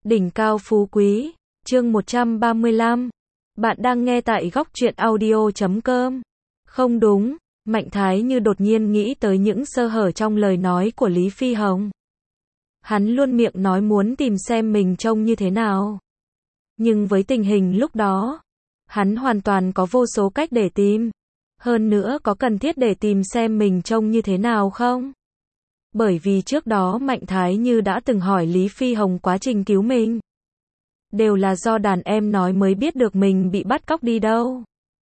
Đỉnh cao phú quý, chương 135. Bạn đang nghe tại góc truyện audio.com. Không đúng, Mạnh Thái Như đột nhiên nghĩ tới những sơ hở trong lời nói của Lý Phi Hồng. Hắn luôn miệng nói muốn tìm xem mình trông như thế nào. Nhưng với tình hình lúc đó, hắn hoàn toàn có vô số cách để tìm. Hơn nữa có cần thiết để tìm xem mình trông như thế nào không? Bởi vì trước đó Mạnh Thái Như đã từng hỏi Lý Phi Hồng quá trình cứu mình. Đều là do đàn em nói mới biết được mình bị bắt cóc đi đâu.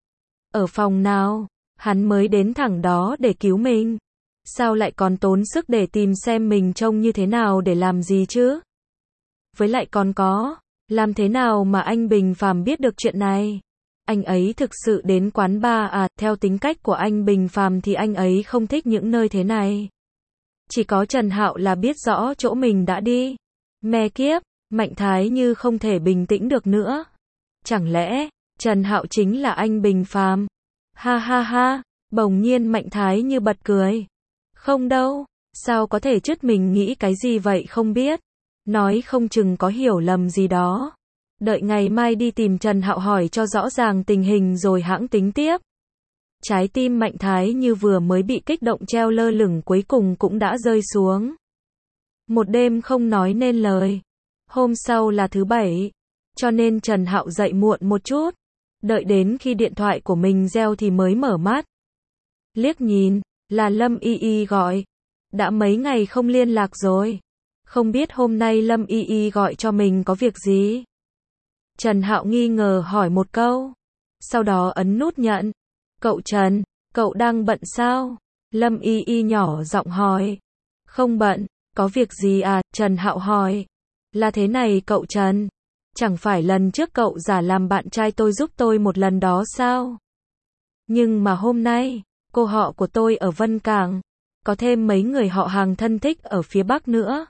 Ở phòng nào, hắn mới đến thẳng đó để cứu mình. Sao lại còn tốn sức để tìm xem mình trông như thế nào để làm gì chứ? Với lại còn có, làm thế nào mà anh Bình Phàm biết được chuyện này? Anh ấy thực sự đến quán bar à? Theo tính cách của anh Bình Phàm thì anh ấy không thích những nơi thế này. Chỉ có Trần Hạo là biết rõ chỗ mình đã đi. Mẹ kiếp, Mạnh Thái Như không thể bình tĩnh được nữa. Chẳng lẽ, Trần Hạo chính là anh Bình Phàm? Ha ha ha, bỗng nhiên Mạnh Thái Như bật cười. Không đâu, sao có thể chứ, mình nghĩ cái gì vậy không biết. Nói không chừng có hiểu lầm gì đó. Đợi ngày mai đi tìm Trần Hạo hỏi cho rõ ràng tình hình rồi hãng tính tiếp. Trái tim Mạnh Thái Như vừa mới bị kích động treo lơ lửng cuối cùng cũng đã rơi xuống. Một đêm không nói nên lời. Hôm sau là thứ Bảy, cho nên Trần Hạo dậy muộn một chút. Đợi đến khi điện thoại của mình reo thì mới mở mắt. Liếc nhìn, là Lâm Y Y gọi. Đã mấy ngày không liên lạc rồi. Không biết hôm nay Lâm Y Y gọi cho mình có việc gì? Trần Hạo nghi ngờ hỏi một câu. Sau đó ấn nút nhận. Cậu Trần, cậu đang bận sao? Lâm Y Y nhỏ giọng hỏi. Không bận, có việc gì à? Trần Hạo hỏi. Là thế này cậu Trần, chẳng phải lần trước cậu giả làm bạn trai tôi giúp tôi một lần đó sao? Nhưng mà hôm nay, cô họ của tôi ở Vân Cảng, có thêm mấy người họ hàng thân thích ở phía Bắc nữa.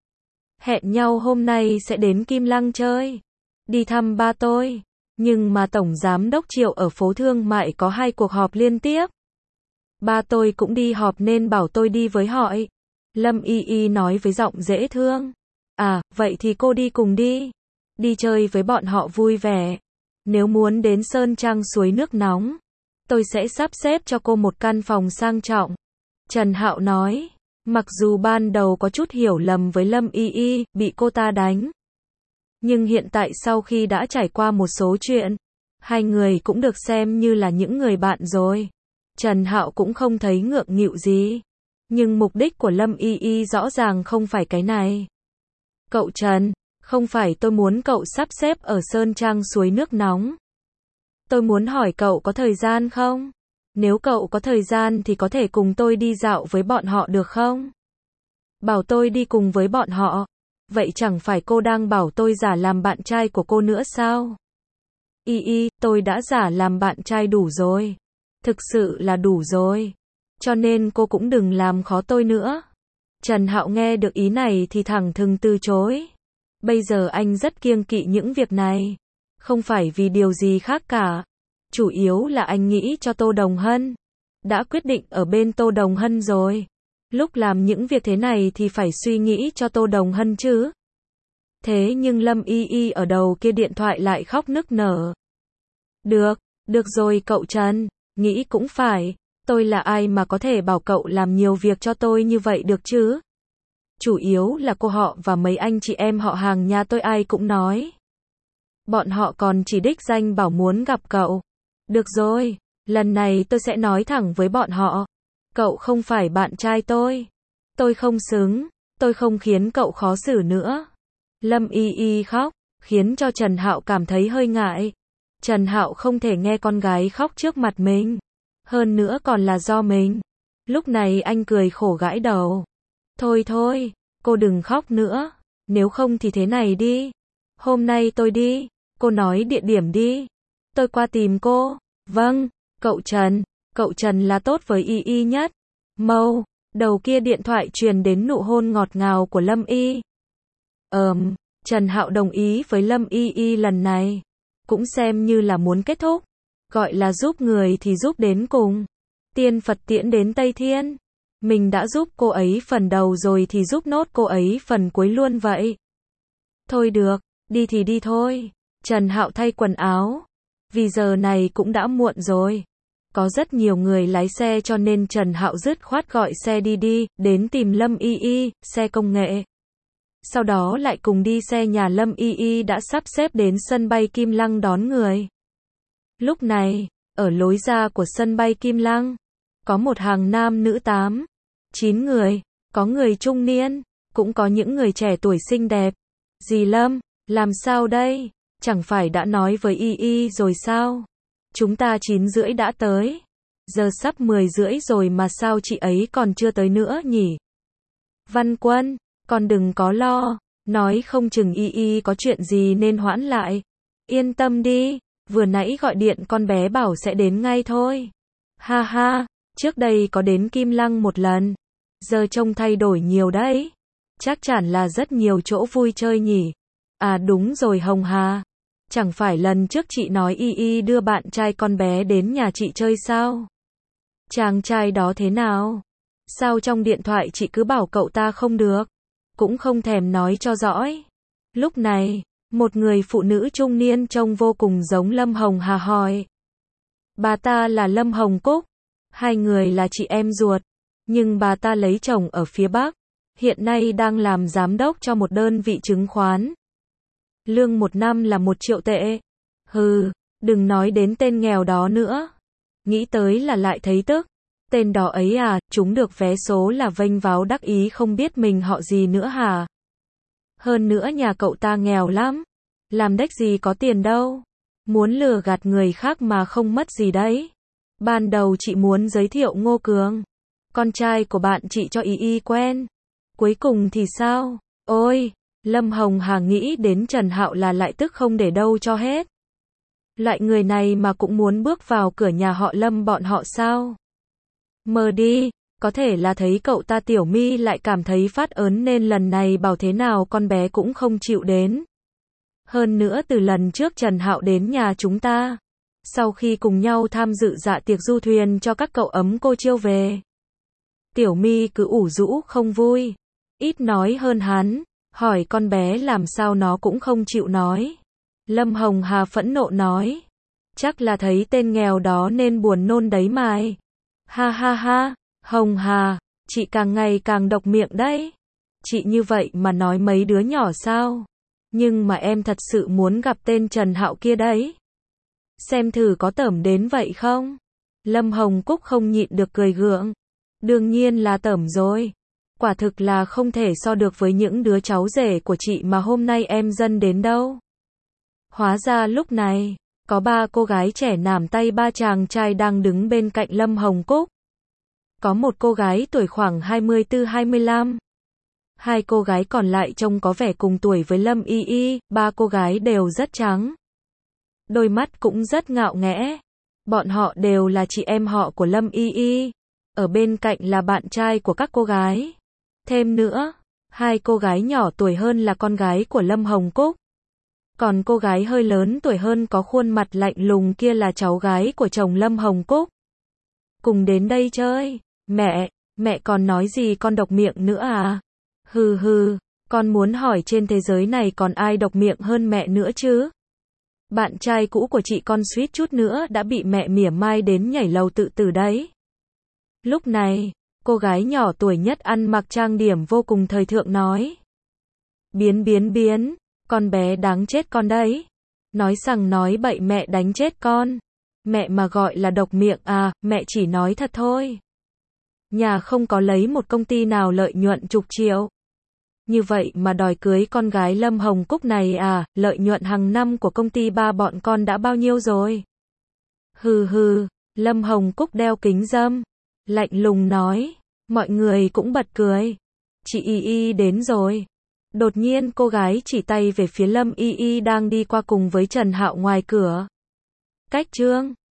Hẹn nhau hôm nay sẽ đến Kim Lăng chơi, đi thăm ba tôi. Nhưng mà Tổng Giám đốc Triệu ở phố Thương Mại có 2 cuộc họp liên tiếp. Ba tôi cũng đi họp nên bảo tôi đi với họ. Lâm Y Y nói với giọng dễ thương. À, vậy thì cô đi cùng đi. Đi chơi với bọn họ vui vẻ. Nếu muốn đến Sơn Trang suối nước nóng, tôi sẽ sắp xếp cho cô một căn phòng sang trọng. Trần Hạo nói. Mặc dù ban đầu có chút hiểu lầm với Lâm Y Y, bị cô ta đánh. Nhưng hiện tại sau khi đã trải qua một số chuyện, hai người cũng được xem như là những người bạn rồi. Trần Hạo cũng không thấy ngượng nghịu gì. Nhưng mục đích của Lâm Y Y rõ ràng không phải cái này. Cậu Trần, không phải tôi muốn cậu sắp xếp ở Sơn Trang suối nước nóng. Tôi muốn hỏi cậu có thời gian không? Nếu cậu có thời gian thì có thể cùng tôi đi dạo với bọn họ được không? Bảo tôi đi cùng với bọn họ. Vậy chẳng phải cô đang bảo tôi giả làm bạn trai của cô nữa sao? Y Y, tôi đã giả làm bạn trai đủ rồi. Thực sự là đủ rồi. Cho nên cô cũng đừng làm khó tôi nữa. Trần Hạo nghe được ý này thì thẳng thừng từ chối. Bây giờ anh rất kiêng kỵ những việc này. Không phải vì điều gì khác cả. Chủ yếu là anh nghĩ cho Tô Đồng Hân. Đã quyết định ở bên Tô Đồng Hân rồi. Lúc làm những việc thế này thì phải suy nghĩ cho Tô Đồng Hân chứ. Thế nhưng Lâm Y Y ở đầu kia điện thoại lại khóc nức nở. Được rồi cậu Trần, nghĩ cũng phải. Tôi là ai mà có thể bảo cậu làm nhiều việc cho tôi như vậy được chứ? Chủ yếu là cô họ và mấy anh chị em họ hàng nhà tôi ai cũng nói. Bọn họ còn chỉ đích danh bảo muốn gặp cậu. Được rồi, lần này tôi sẽ nói thẳng với bọn họ. Cậu không phải bạn trai tôi. Tôi không xứng, tôi không khiến cậu khó xử nữa. Lâm Y Y khóc, khiến cho Trần Hạo cảm thấy hơi ngại. Trần Hạo không thể nghe con gái khóc trước mặt mình. Hơn nữa còn là do mình. Lúc này anh cười khổ gãi đầu. Thôi, cô đừng khóc nữa. Nếu không thì thế này đi. Hôm nay tôi đi. Cô nói địa điểm đi. Tôi qua tìm cô. Vâng, cậu Trần là tốt với Y Y nhất. Mâu, đầu kia điện thoại truyền đến nụ hôn ngọt ngào của Lâm Y. Trần Hạo đồng ý với Lâm Y Y lần này. Cũng xem như là muốn kết thúc. Gọi là giúp người thì giúp đến cùng. Tiên Phật tiễn đến Tây Thiên. Mình đã giúp cô ấy phần đầu rồi thì giúp nốt cô ấy phần cuối luôn vậy. Thôi được, đi thì đi thôi. Trần Hạo thay quần áo. Vì giờ này cũng đã muộn rồi. Có rất nhiều người lái xe cho nên Trần Hạo dứt khoát gọi xe đi đến tìm Lâm Y Y, xe công nghệ. Sau đó lại cùng đi xe nhà Lâm Y Y đã sắp xếp đến sân bay Kim Lăng đón người. Lúc này, ở lối ra của sân bay Kim Lăng, có một hàng nam nữ 8, 9 người, có người trung niên, cũng có những người trẻ tuổi xinh đẹp. Dì Lâm, làm sao đây? Chẳng phải đã nói với Y Y rồi sao? Chúng ta 9 rưỡi đã tới. Giờ sắp 10 rưỡi rồi mà sao chị ấy còn chưa tới nữa nhỉ? Văn Quân, con đừng có lo, nói không chừng Y Y có chuyện gì nên hoãn lại. Yên tâm đi, vừa nãy gọi điện con bé bảo sẽ đến ngay thôi. Ha ha, trước đây có đến Kim Lăng một lần. Giờ trông thay đổi nhiều đấy. Chắc chắn là rất nhiều chỗ vui chơi nhỉ. À đúng rồi Hồng Hà. Chẳng phải lần trước chị nói Y Y đưa bạn trai con bé đến nhà chị chơi sao? Chàng trai đó thế nào? Sao trong điện thoại chị cứ bảo cậu ta không được? Cũng không thèm nói cho rõ. Lúc này, một người phụ nữ trung niên trông vô cùng giống Lâm Hồng Hà hỏi. Bà ta là Lâm Hồng Cúc. Hai người là chị em ruột. Nhưng bà ta lấy chồng ở phía Bắc. Hiện nay đang làm giám đốc cho một đơn vị chứng khoán. Lương một năm là 1 triệu tệ. Hừ, đừng nói đến tên nghèo đó nữa. Nghĩ tới là lại thấy tức. Tên đó ấy à, chúng được vé số là vênh váo đắc ý không biết mình họ gì nữa hả? Hơn nữa nhà cậu ta nghèo lắm. Làm đếch gì có tiền đâu. Muốn lừa gạt người khác mà không mất gì đấy. Ban đầu chị muốn giới thiệu Ngô Cường, con trai của bạn chị cho Y Y quen. Cuối cùng thì sao? Ôi, Lâm Hồng Hà nghĩ đến Trần Hạo là lại tức không để đâu cho hết. Loại người này mà cũng muốn bước vào cửa nhà họ Lâm bọn họ sao? Mờ đi, có thể là thấy cậu ta Tiểu My lại cảm thấy phát ớn nên lần này bảo thế nào con bé cũng không chịu đến. Hơn nữa từ lần trước Trần Hạo đến nhà chúng ta, sau khi cùng nhau tham dự dạ tiệc du thuyền cho các cậu ấm cô chiêu về, Tiểu My cứ ủ rũ không vui, ít nói hơn hắn, hỏi con bé làm sao nó cũng không chịu nói. Lâm Hồng Hà phẫn nộ nói, chắc là thấy tên nghèo đó nên buồn nôn đấy mày. Ha ha ha, Hồng Hà, chị càng ngày càng độc miệng đấy. Chị như vậy mà nói mấy đứa nhỏ sao? Nhưng mà em thật sự muốn gặp tên Trần Hạo kia đấy. Xem thử có tởm đến vậy không? Lâm Hồng Cúc không nhịn được cười gượng. Đương nhiên là tởm rồi. Quả thực là không thể so được với những đứa cháu rể của chị mà hôm nay em dâng đến đâu. Hóa ra lúc này, có 3 cô gái trẻ nắm tay 3 chàng trai đang đứng bên cạnh Lâm Hồng Cúc. Có một cô gái tuổi khoảng 24-25. 2 cô gái còn lại trông có vẻ cùng tuổi với Lâm Y Y, 3 cô gái đều rất trắng. Đôi mắt cũng rất ngạo nghễ. Bọn họ đều là chị em họ của Lâm Y Y. Ở bên cạnh là bạn trai của các cô gái. Thêm nữa, 2 cô gái nhỏ tuổi hơn là con gái của Lâm Hồng Cúc. Còn cô gái hơi lớn tuổi hơn có khuôn mặt lạnh lùng kia là cháu gái của chồng Lâm Hồng Cúc. Cùng đến đây chơi. Mẹ còn nói gì con độc miệng nữa à? Hừ hừ, con muốn hỏi trên thế giới này còn ai độc miệng hơn mẹ nữa chứ? Bạn trai cũ của chị con suýt chút nữa đã bị mẹ mỉa mai đến nhảy lầu tự tử đấy. Lúc này, cô gái nhỏ tuổi nhất ăn mặc trang điểm vô cùng thời thượng nói. Biến, con bé đáng chết con đấy. Nói rằng nói bậy mẹ đánh chết con. Mẹ mà gọi là độc miệng à, mẹ chỉ nói thật thôi. Nhà không có lấy một công ty nào lợi nhuận chục triệu. Như vậy mà đòi cưới con gái Lâm Hồng Cúc này à, lợi nhuận hàng năm của công ty ba bọn con đã bao nhiêu rồi? Hừ hừ, Lâm Hồng Cúc đeo kính râm, lạnh lùng nói, mọi người cũng bật cười. Chị Y Y đến rồi. Đột nhiên cô gái chỉ tay về phía Lâm Y Y đang đi qua cùng với Trần Hạo ngoài cửa. Cách Trương